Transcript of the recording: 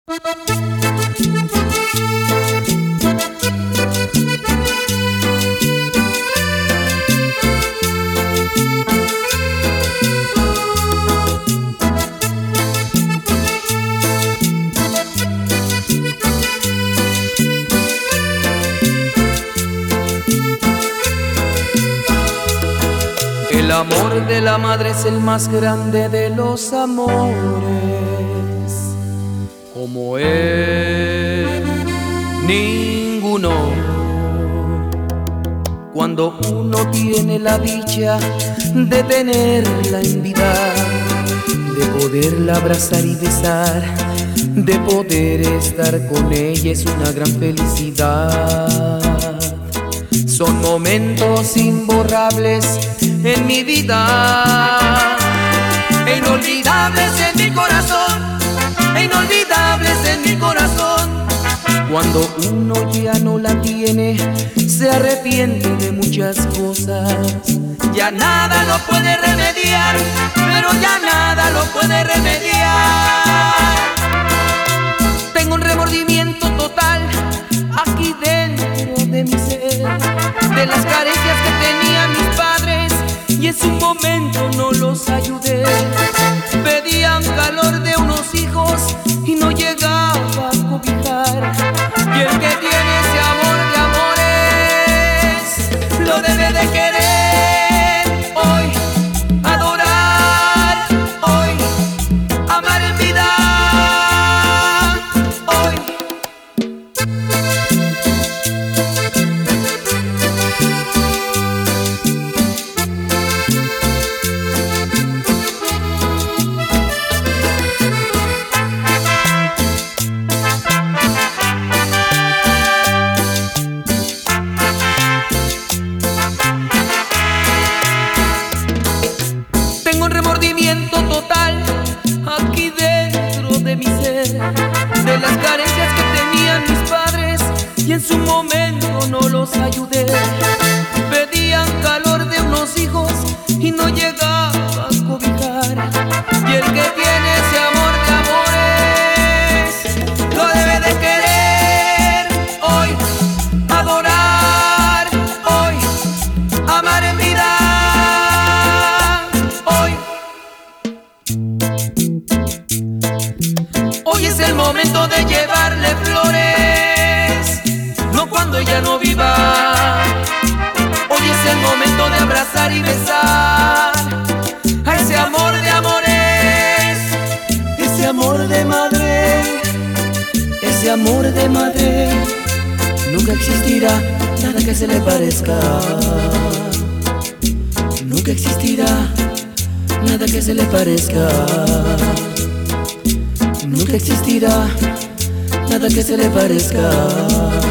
El amor de la madre es el más grande de los amores, como él ninguno. Cuando uno tiene la dicha de tenerla en vida, de poderla abrazar y besar, de poder estar con ella, es una gran felicidad. Son momentos imborrables en mi vida, e inolvidables en mi corazón, e inolvidables en mi corazón. Cuando uno ya no la tiene, se arrepiente de muchas cosas. Ya nada lo puede remediar, pero ya nada lo puede remediar. Tengo un remordimiento total aquí dentro de mi ser, de las carencias que tenían mis padres y en su momento no los ayudé. Pedían calor de unos hijos y no llegaba a cobijar. Y el que tiene ese amor de amores lo debe de querer hoy, adorar hoy, amar en vida hoy. Tengo un remordimiento total aquí dentro de mi ser, de las carencias que tenían mis padres y en su momento no los ayudé. Pedían calor de unos hijos y no llegaba a cobijar. Y el que tiene ese amor de amores lo debe de querer hoy, adorar hoy, amar en vida. Hoy es el momento de llevarle flores, no cuando ella no viva. Hoy es el momento de abrazar y besar a ese amor de amores, ese amor de madre, ese amor de madre. Nunca existirá nada que se le parezca, nunca existirá nada que se le parezca. Nunca existirá nada que se le parezca.